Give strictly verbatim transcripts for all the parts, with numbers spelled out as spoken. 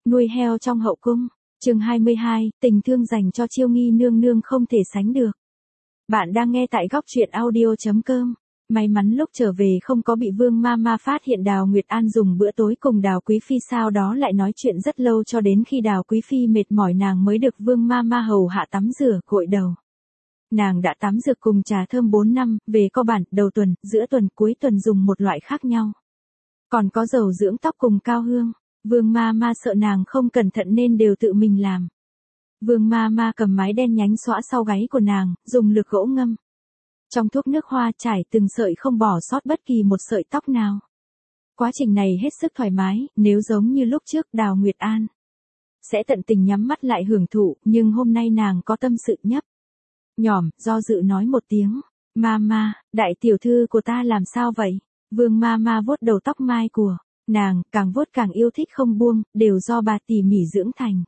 Nuôi heo trong hậu cung. Chương hai mươi hai, tình thương dành cho Chiêu Nghi nương nương không thể sánh được. Bạn đang nghe tại góc truyện audio chấm com. May mắn lúc trở về không có bị Vương Mama phát hiện Đào Nguyệt An dùng bữa tối cùng Đào Quý Phi, sau đó lại nói chuyện rất lâu cho đến khi Đào Quý Phi mệt mỏi nàng mới được Vương Mama hầu hạ tắm rửa, gội đầu. Nàng đã tắm rửa cùng trà thơm bốn năm, về cơ bản, đầu tuần, giữa tuần, cuối tuần dùng một loại khác nhau. Còn có dầu dưỡng tóc cùng cao hương. Vương Mama sợ nàng không cẩn thận nên đều tự mình làm. Vương Mama cầm mái đen nhánh xõa sau gáy của nàng, dùng lược gỗ ngâm. Trong thuốc nước hoa trải từng sợi không bỏ sót bất kỳ một sợi tóc nào. Quá trình này hết sức thoải mái, nếu giống như lúc trước Đào Nguyệt An sẽ tận tình nhắm mắt lại hưởng thụ, nhưng hôm nay nàng có tâm sự nhấp nhỏm, do dự nói một tiếng. Mama, đại tiểu thư của ta làm sao vậy? Vương Mama vuốt đầu tóc mai của nàng, càng vuốt càng yêu thích không buông, đều do bà tỉ mỉ dưỡng thành.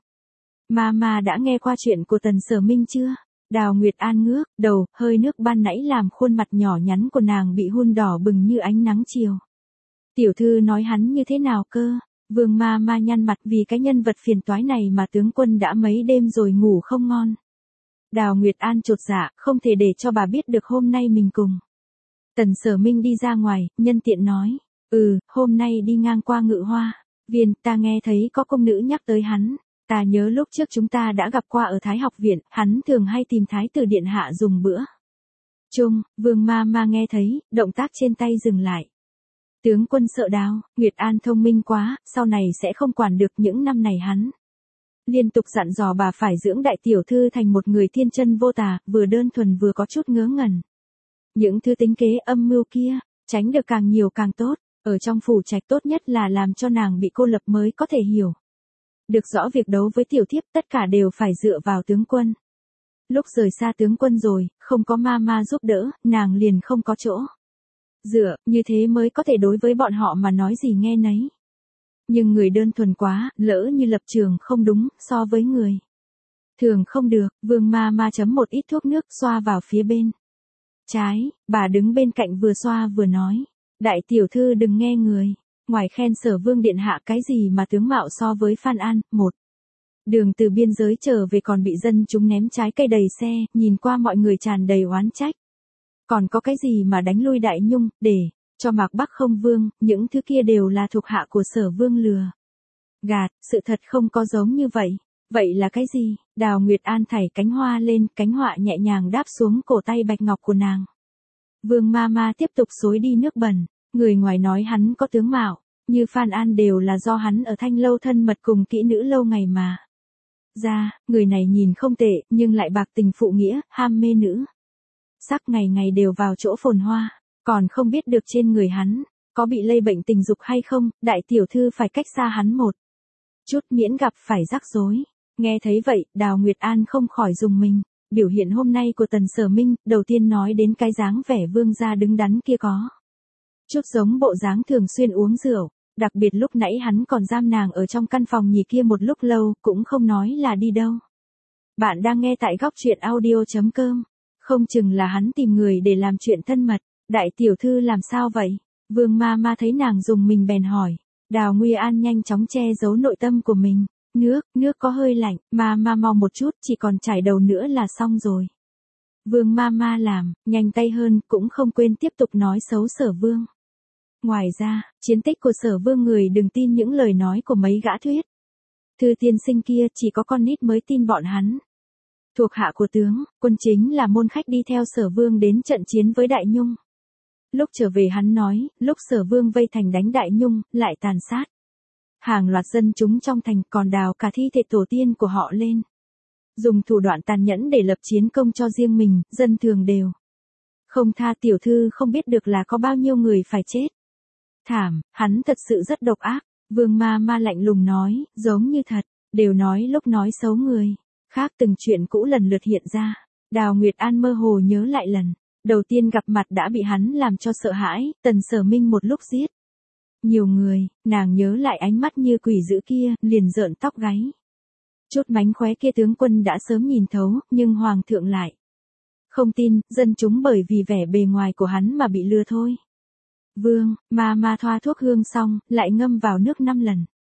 Mama đã nghe qua chuyện của Tần Sở Minh chưa? Đào Nguyệt An ngước đầu, hơi nước ban nãy làm khuôn mặt nhỏ nhắn của nàng bị hun đỏ bừng như ánh nắng chiều. Tiểu thư nói hắn như thế nào cơ? Vương Mama nhăn mặt vì cái nhân vật phiền toái này mà tướng quân đã mấy đêm rồi ngủ không ngon. Đào Nguyệt An chột dạ, không thể để cho bà biết được hôm nay mình cùng Tần Sở Minh đi ra ngoài, nhân tiện nói. Ừ, hôm nay đi ngang qua Ngự Hoa Viên, ta nghe thấy có công nữ nhắc tới hắn. Ta nhớ lúc trước chúng ta đã gặp qua ở Thái học viện, hắn thường hay tìm Thái tử điện hạ dùng bữa chung. Vương Mama nghe thấy, động tác trên tay dừng lại. Tướng quân sợ Đào Nguyệt An thông minh quá, sau này sẽ không quản được. Những năm này hắn liên tục dặn dò bà phải dưỡng đại tiểu thư thành một người thiên chân vô tà, vừa đơn thuần vừa có chút ngớ ngẩn. Những thứ tính kế âm mưu kia, tránh được càng nhiều càng tốt. Ở trong phủ trạch tốt nhất là làm cho nàng bị cô lập mới có thể hiểu được rõ việc đấu với tiểu thiếp, tất cả đều phải dựa vào tướng quân. Lúc rời xa tướng quân rồi, không có Mama giúp đỡ, nàng liền không có chỗ dựa, như thế mới có thể đối với bọn họ mà nói gì nghe nấy. Nhưng người đơn thuần quá, lỡ như lập trường không đúng, so với người thường không được. Vương Mama chấm một ít thuốc nước xoa vào phía bên trái, bà đứng bên cạnh vừa xoa vừa nói. Đại tiểu thư đừng nghe người ngoài khen Sở Vương điện hạ cái gì mà tướng mạo so với Phan An. Một đường từ biên giới trở về còn bị dân chúng ném trái cây đầy xe, nhìn qua mọi người tràn đầy oán trách. Còn có cái gì mà đánh lui Đại Nhung, để cho Mạc Bắc không vương, những thứ kia đều là thuộc hạ của Sở Vương lừa gạt, sự thật không có giống như vậy. Vậy là cái gì? Đào Nguyệt An thảy cánh hoa lên, cánh họa nhẹ nhàng đáp xuống cổ tay bạch ngọc của nàng. Vương Mama tiếp tục xối đi nước bẩn. Người ngoài nói hắn có tướng mạo như Phan An đều là do hắn ở Thanh lâu thân mật cùng kỹ nữ lâu ngày mà ra. Người này nhìn không tệ, nhưng lại bạc tình phụ nghĩa, ham mê nữ sắc, ngày ngày đều vào chỗ phồn hoa. Còn không biết được trên người hắn có bị lây bệnh tình dục hay không. Đại tiểu thư phải cách xa hắn một chút, miễn gặp phải rắc rối. Nghe thấy vậy, Đào Nguyệt An không khỏi rùng mình. Biểu hiện hôm nay của Tần Sở Minh, đầu tiên nói đến cái dáng vẻ vương gia đứng đắn kia có chút giống bộ dáng thường xuyên uống rượu, đặc biệt lúc nãy hắn còn giam nàng ở trong căn phòng nhì kia một lúc lâu, cũng không nói là đi đâu. Bạn đang nghe tại góc truyện audio chấm com. Không chừng là hắn tìm người để làm chuyện thân mật. Đại tiểu thư làm sao vậy? Vương Mama thấy nàng dùng mình bèn hỏi. Đào Nguyệt An nhanh chóng che giấu nội tâm của mình. Nước, nước có hơi lạnh, Mama mau một chút, chỉ còn chải đầu nữa là xong rồi. Vương Mama làm nhanh tay hơn, cũng không quên tiếp tục nói xấu Sở Vương. Ngoài ra, chiến tích của Sở Vương người đừng tin những lời nói của mấy gã thuyết thư tiên sinh kia, chỉ có con nít mới tin bọn hắn. Thuộc hạ của tướng quân chính là môn khách đi theo Sở Vương đến trận chiến với Đại Nhung. Lúc trở về hắn nói, lúc Sở Vương vây thành đánh Đại Nhung, lại tàn sát hàng loạt dân chúng trong thành, còn đào cả thi thể tổ tiên của họ lên, dùng thủ đoạn tàn nhẫn để lập chiến công cho riêng mình, dân thường đều không tha. Tiểu thư không biết được là có bao nhiêu người phải chết thảm, hắn thật sự rất độc ác. Vương Mama lạnh lùng nói, giống như thật, đều nói lúc nói xấu người khác từng chuyện cũ lần lượt hiện ra. Đào Nguyệt An mơ hồ nhớ lại lần đầu tiên gặp mặt đã bị hắn làm cho sợ hãi, Tần Sở Minh một lúc giết nhiều người, nàng nhớ lại ánh mắt như quỷ dữ kia, liền rợn tóc gáy. Chút mánh khóe kia tướng quân đã sớm nhìn thấu, nhưng hoàng thượng lại không tin, dân chúng bởi vì vẻ bề ngoài của hắn mà bị lừa thôi. Vương Mama thoa thuốc hương xong, lại ngâm vào nước năm lần.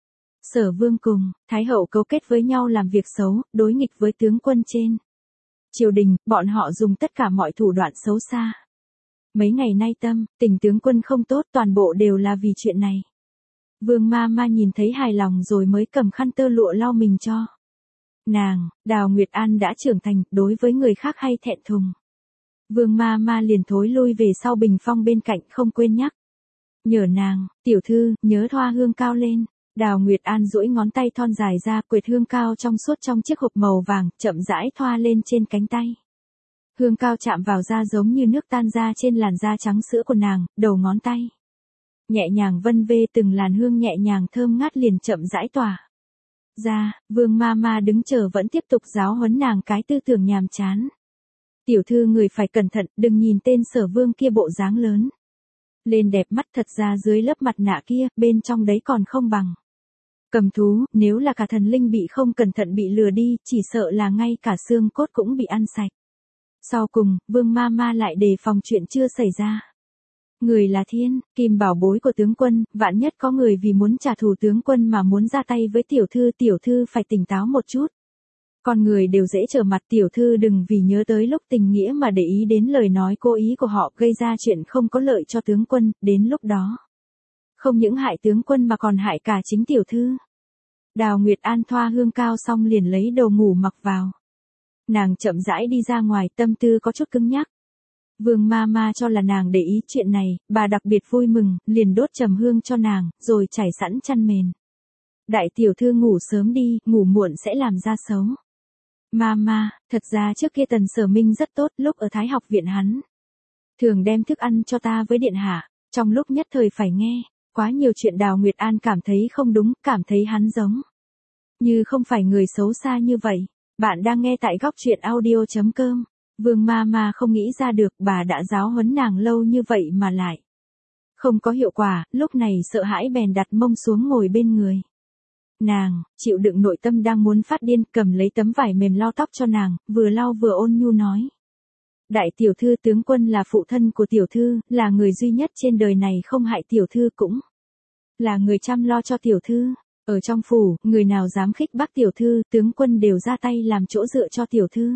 Sở Vương cùng Thái hậu cấu kết với nhau làm việc xấu, đối nghịch với tướng quân trên triều đình, bọn họ dùng tất cả mọi thủ đoạn xấu xa. Mấy ngày nay tâm, tình tướng quân không tốt, toàn bộ đều là vì chuyện này. Vương ma ma nhìn thấy hài lòng rồi mới cầm khăn tơ lụa lau mình cho nàng. Đào Nguyệt An đã trưởng thành, đối với người khác hay thẹn thùng. Vương ma ma liền thối lui về sau bình phong bên cạnh, không quên nhắc nhở nàng, tiểu thư, nhớ thoa hương cao lên. Đào Nguyệt An duỗi ngón tay thon dài ra, quệt hương cao trong suốt trong chiếc hộp màu vàng, chậm rãi thoa lên trên cánh tay. Hương cao chạm vào da giống như nước tan ra trên làn da trắng sữa của nàng, đầu ngón tay nhẹ nhàng vân vê từng làn hương nhẹ nhàng thơm ngát liền chậm rãi tỏa ra. Vương ma ma đứng chờ vẫn tiếp tục giáo huấn nàng cái tư tưởng nhàm chán. Tiểu thư người phải cẩn thận, đừng nhìn tên Sở Vương kia bộ dáng lớn lên đẹp mắt, thật ra dưới lớp mặt nạ kia, bên trong đấy còn không bằng cầm thú, nếu là cả thần linh bị không cẩn thận bị lừa đi, chỉ sợ là ngay cả xương cốt cũng bị ăn sạch. Sau cùng, Vương ma ma lại đề phòng chuyện chưa xảy ra. Người là thiên, kim bảo bối của tướng quân, vạn nhất có người vì muốn trả thù tướng quân mà muốn ra tay với tiểu thư, tiểu thư phải tỉnh táo một chút. Con người đều dễ trở mặt, tiểu thư đừng vì nhớ tới lúc tình nghĩa mà để ý đến lời nói cố ý của họ, gây ra chuyện không có lợi cho tướng quân, đến lúc đó không những hại tướng quân mà còn hại cả chính tiểu thư. Đào Nguyệt An thoa hương cao xong liền lấy đồ ngủ mặc vào. Nàng chậm rãi đi ra ngoài, tâm tư có chút cứng nhắc. Vương ma ma cho là nàng để ý chuyện này, bà đặc biệt vui mừng, liền đốt trầm hương cho nàng, rồi trải sẵn chăn mền. Đại tiểu thư ngủ sớm đi, ngủ muộn sẽ làm da xấu. Ma ma, thật ra trước kia Tần Sở Minh rất tốt, lúc ở Thái học viện hắn thường đem thức ăn cho ta với điện hạ, trong lúc nhất thời phải nghe quá nhiều chuyện. Đào Nguyệt An cảm thấy không đúng, cảm thấy hắn giống như không phải người xấu xa như vậy. Bạn đang nghe tại góc truyện audio chấm com. Vương ma ma không nghĩ ra được, bà đã giáo huấn nàng lâu như vậy mà lại không có hiệu quả, lúc này sợ hãi bèn đặt mông xuống ngồi bên người nàng, chịu đựng nội tâm đang muốn phát điên, cầm lấy tấm vải mềm lau tóc cho nàng, vừa lau vừa ôn nhu nói. Đại tiểu thư, tướng quân là phụ thân của tiểu thư, là người duy nhất trên đời này không hại tiểu thư, cũng là người chăm lo cho tiểu thư. Ở trong phủ, người nào dám khích bác tiểu thư, tướng quân đều ra tay làm chỗ dựa cho tiểu thư.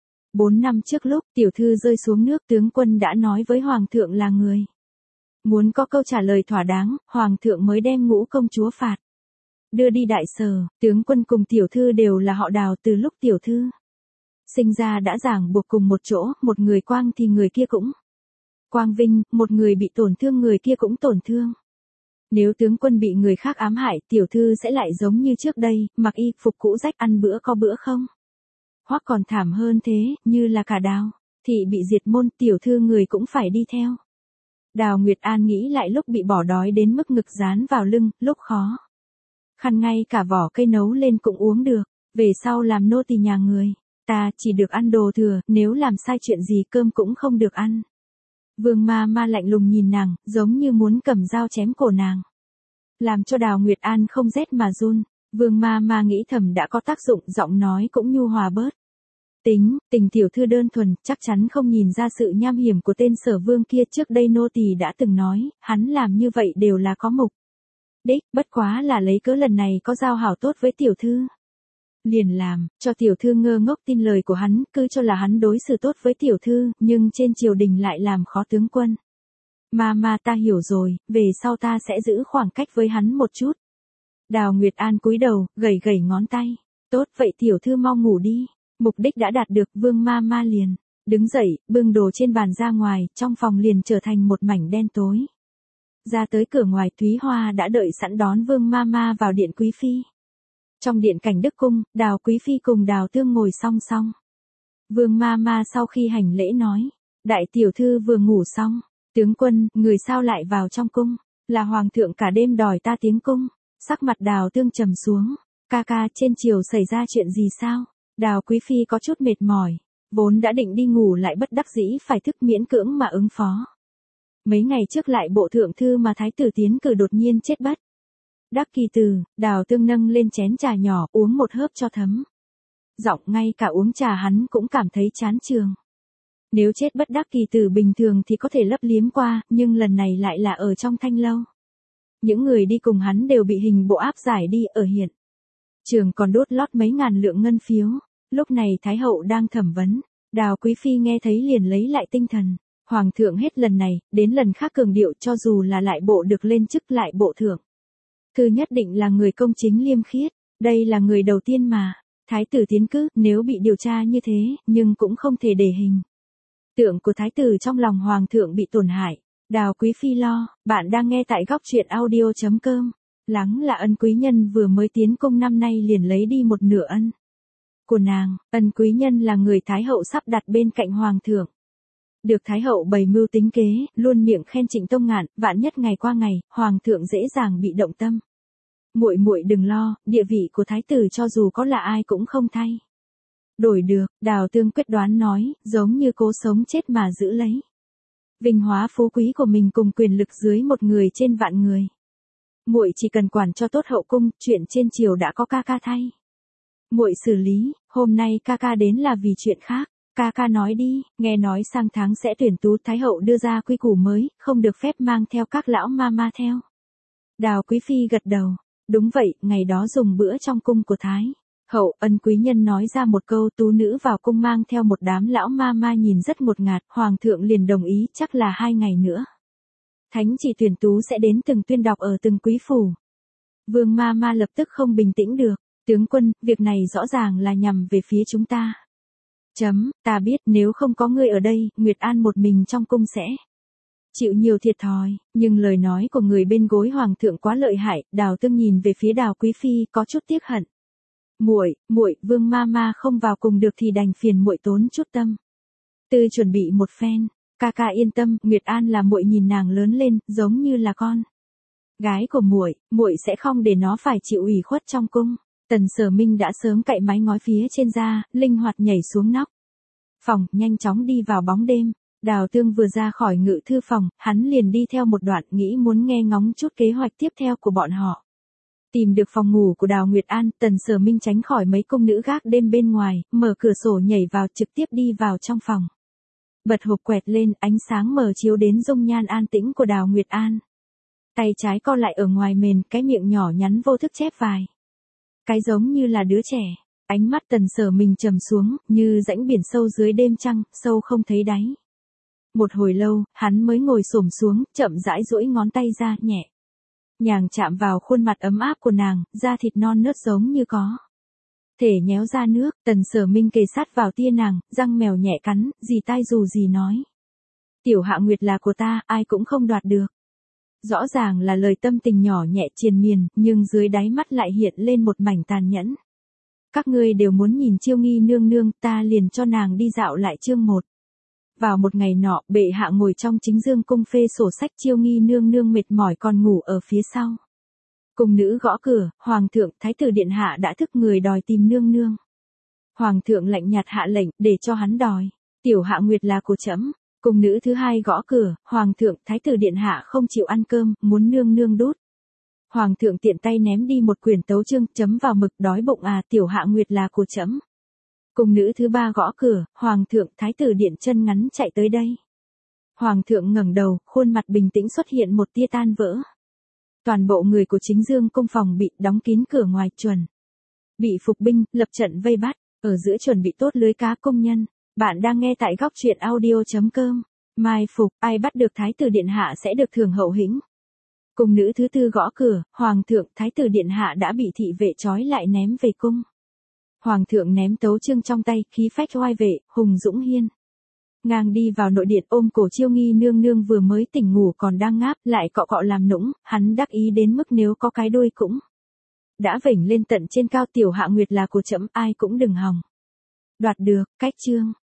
Bốn năm trước lúc tiểu thư rơi xuống nước, tướng quân đã nói với hoàng thượng là người muốn có câu trả lời thỏa đáng, hoàng thượng mới đem ngũ công chúa phạt đưa đi Đại Sở. Tướng quân cùng tiểu thư đều là họ Đào, từ lúc tiểu thư sinh ra đã ràng buộc cùng một chỗ, một người quang thì người kia cũng quang vinh, một người bị tổn thương người kia cũng tổn thương. Nếu tướng quân bị người khác ám hại, tiểu thư sẽ lại giống như trước đây, mặc y phục cũ rách, ăn bữa có bữa không. Hoặc còn thảm hơn thế, như là cả Đào thị bị diệt môn, tiểu thư người cũng phải đi theo. Đào Nguyệt An nghĩ lại lúc bị bỏ đói đến mức ngực dán vào lưng, lúc khó khăn ngay cả vỏ cây nấu lên cũng uống được, về sau làm nô tỳ nhà người, ta chỉ được ăn đồ thừa, nếu làm sai chuyện gì cơm cũng không được ăn. Vương ma ma lạnh lùng nhìn nàng, giống như muốn cầm dao chém cổ nàng, làm cho Đào Nguyệt An không rét mà run. Vương ma ma nghĩ thầm đã có tác dụng, giọng nói cũng nhu hòa bớt. Tính, tình tiểu thư đơn thuần, chắc chắn không nhìn ra sự nham hiểm của tên Sở Vương kia, trước đây nô tỳ đã từng nói, hắn làm như vậy đều là có mục đích, bất quá là lấy cớ lần này có giao hảo tốt với tiểu thư liền làm, cho tiểu thư ngơ ngốc tin lời của hắn, cứ cho là hắn đối xử tốt với tiểu thư, nhưng trên triều đình lại làm khó tướng quân. Ma ma, ta hiểu rồi, về sau ta sẽ giữ khoảng cách với hắn một chút. Đào Nguyệt An cúi đầu, gẩy gẩy ngón tay. Tốt, vậy tiểu thư mau ngủ đi. Mục đích đã đạt được, Vương ma ma liền đứng dậy, bưng đồ trên bàn ra ngoài, trong phòng liền trở thành một mảnh đen tối. Ra tới cửa ngoài, Thúy Hoa đã đợi sẵn đón Vương ma ma vào điện quý phi. Trong điện Cảnh Đức cung, Đào quý phi cùng Đào Tương ngồi song song. Vương ma ma sau khi hành lễ nói, đại tiểu thư vừa ngủ xong, tướng quân, người sao lại vào trong cung, là hoàng thượng cả đêm đòi ta tiến cung. Sắc mặt Đào Tương trầm xuống, ca ca, trên triều xảy ra chuyện gì sao? Đào quý phi có chút mệt mỏi, vốn đã định đi ngủ lại bất đắc dĩ phải thức miễn cưỡng mà ứng phó. Mấy ngày trước lại bộ thượng thư mà thái tử tiến cử đột nhiên chết bất đắc kỳ tử. Đào Tương nâng lên chén trà nhỏ, uống một hớp cho thấm giọng, ngay cả uống trà hắn cũng cảm thấy chán chường. Nếu chết bất đắc kỳ tử bình thường thì có thể lấp liếm qua, nhưng lần này lại là ở trong thanh lâu. Những người đi cùng hắn đều bị hình bộ áp giải đi ở hiện trường, còn đốt lót mấy ngàn lượng ngân phiếu. Lúc này Thái hậu đang thẩm vấn, Đào Quý Phi nghe thấy liền lấy lại tinh thần. Hoàng thượng hết lần này, đến lần khác cường điệu cho dù là lại bộ được lên chức lại bộ thượng. Thư nhất định là người công chính liêm khiết, đây là người đầu tiên mà. Thái tử tiến cử, nếu bị điều tra như thế, nhưng cũng không thể để hình tượng của thái tử trong lòng hoàng thượng bị tổn hại. Đào Quý Phi lo, bạn đang nghe tại góc truyện audio chấm com. Lắng là Ân quý nhân vừa mới tiến cung năm nay liền lấy đi một nửa ân của nàng. Ân quý nhân là người Thái hậu sắp đặt bên cạnh hoàng thượng. Được Thái hậu bày mưu tính kế, luôn miệng khen Trịnh Tông Ngạn, vạn nhất ngày qua ngày, hoàng thượng dễ dàng bị động tâm. Muội muội đừng lo, địa vị của thái tử cho dù có là ai cũng không thay đổi được. Đào Tương quyết đoán nói, giống như cố sống chết mà giữ lấy vinh hóa phú quý của mình cùng quyền lực dưới một người trên vạn người. Muội chỉ cần quản cho tốt hậu cung, chuyện trên triều đã có ca ca thay muội xử lý, hôm nay ca ca đến là vì chuyện khác. Ca ca nói đi, nghe nói sang tháng sẽ tuyển tú, Thái hậu đưa ra quy củ mới, không được phép mang theo các lão ma ma theo. Đào Quý Phi gật đầu, đúng vậy, ngày đó dùng bữa trong cung của Thái hậu. Ân quý nhân nói ra một câu, tú nữ vào cung mang theo một đám lão ma ma nhìn rất ngột ngạt, hoàng thượng liền đồng ý, chắc là hai ngày nữa thánh chỉ tuyển tú sẽ đến từng tuyên đọc ở từng quý phủ. Vương ma ma lập tức không bình tĩnh được, tướng quân, việc này rõ ràng là nhằm về phía chúng ta. Chấm, ta biết nếu không có ngươi ở đây, Nguyệt An một mình trong cung sẽ chịu nhiều thiệt thòi, nhưng lời nói của người bên gối hoàng thượng quá lợi hại. Đào Tương nhìn về phía Đào Quý Phi có chút tiếc hận. Muội, muội, Vương ma ma không vào cùng được thì đành phiền muội tốn chút tâm tư chuẩn bị một phen. Ca ca yên tâm, Nguyệt An là muội nhìn nàng lớn lên, giống như là con gái của muội, muội sẽ không để nó phải chịu ủy khuất trong cung. Tần Sở Minh đã sớm cạy mái ngói phía trên ra, linh hoạt nhảy xuống nóc phòng, nhanh chóng đi vào bóng đêm. Đào Tương vừa ra khỏi ngự thư phòng, hắn liền đi theo một đoạn, nghĩ muốn nghe ngóng chút kế hoạch tiếp theo của bọn họ. Tìm được phòng ngủ của Đào Nguyệt An, Tần Sở Minh tránh khỏi mấy cung nữ gác đêm bên ngoài, mở cửa sổ nhảy vào, trực tiếp đi vào trong phòng. Bật hộp quẹt lên, ánh sáng mờ chiếu đến dung nhan an tĩnh của Đào Nguyệt An. Tay trái co lại ở ngoài mền, cái miệng nhỏ nhắn vô thức chép vài cái giống như là đứa trẻ. Ánh mắt Tần Sở Minh trầm xuống, như rãnh biển sâu dưới đêm trăng, sâu không thấy đáy. Một hồi lâu, hắn mới ngồi xổm xuống, chậm rãi duỗi ngón tay ra, nhẹ nhàng chạm vào khuôn mặt ấm áp của nàng, da thịt non nớt giống như có thể nhéo ra nước. Tần Sở Minh kề sát vào tia nàng, răng mèo nhẹ cắn, dì tai dù gì nói. Tiểu Hạ Nguyệt là của ta, ai cũng không đoạt được. Rõ ràng là lời tâm tình nhỏ nhẹ triền miên, nhưng dưới đáy mắt lại hiện lên một mảnh tàn nhẫn. Các ngươi đều muốn nhìn Chiêu Nghi nương nương, ta liền cho nàng đi dạo lại chương một. Vào một ngày nọ, bệ hạ ngồi trong chính dương cung phê sổ sách, Chiêu Nghi nương nương mệt mỏi còn ngủ ở phía sau. Cung nữ gõ cửa, hoàng thượng, thái tử điện hạ đã thức, người đòi tìm nương nương. Hoàng thượng lạnh nhạt hạ lệnh, để cho hắn đòi. Tiểu Hạ Nguyệt là của trẫm. Cung nữ thứ hai gõ cửa, hoàng thượng, thái tử điện hạ không chịu ăn cơm, muốn nương nương đút. Hoàng thượng tiện tay ném đi một quyển tấu chương, chấm vào mực, đói bụng à, Tiểu Hạ Nguyệt là của trẫm. Cung nữ thứ ba gõ cửa, hoàng thượng, thái tử điện chân ngắn chạy tới đây. Hoàng thượng ngẩng đầu, khuôn mặt bình tĩnh xuất hiện một tia tan vỡ. Toàn bộ người của chính dương cung phòng bị đóng kín cửa ngoài, chuẩn bị phục binh, lập trận vây bắt, ở giữa chuẩn bị tốt lưới cá công nhân. Bạn đang nghe tại góc truyện audio chấm com. Mai phục, ai bắt được thái tử điện hạ sẽ được thưởng hậu hĩnh. Cung nữ thứ tư gõ cửa, hoàng thượng, thái tử điện hạ đã bị thị vệ trói lại ném về cung. Hoàng thượng ném tấu chương trong tay, khí phách oai vệ, hùng dũng hiên ngang đi vào nội điện, ôm cổ Chiêu Nghi nương nương vừa mới tỉnh ngủ còn đang ngáp, lại cọ cọ làm nũng, hắn đắc ý đến mức nếu có cái đuôi cũng đã vểnh lên tận trên cao. Tiểu Hạ Nguyệt là của trẫm, ai cũng đừng hòng đoạt được. Cách chương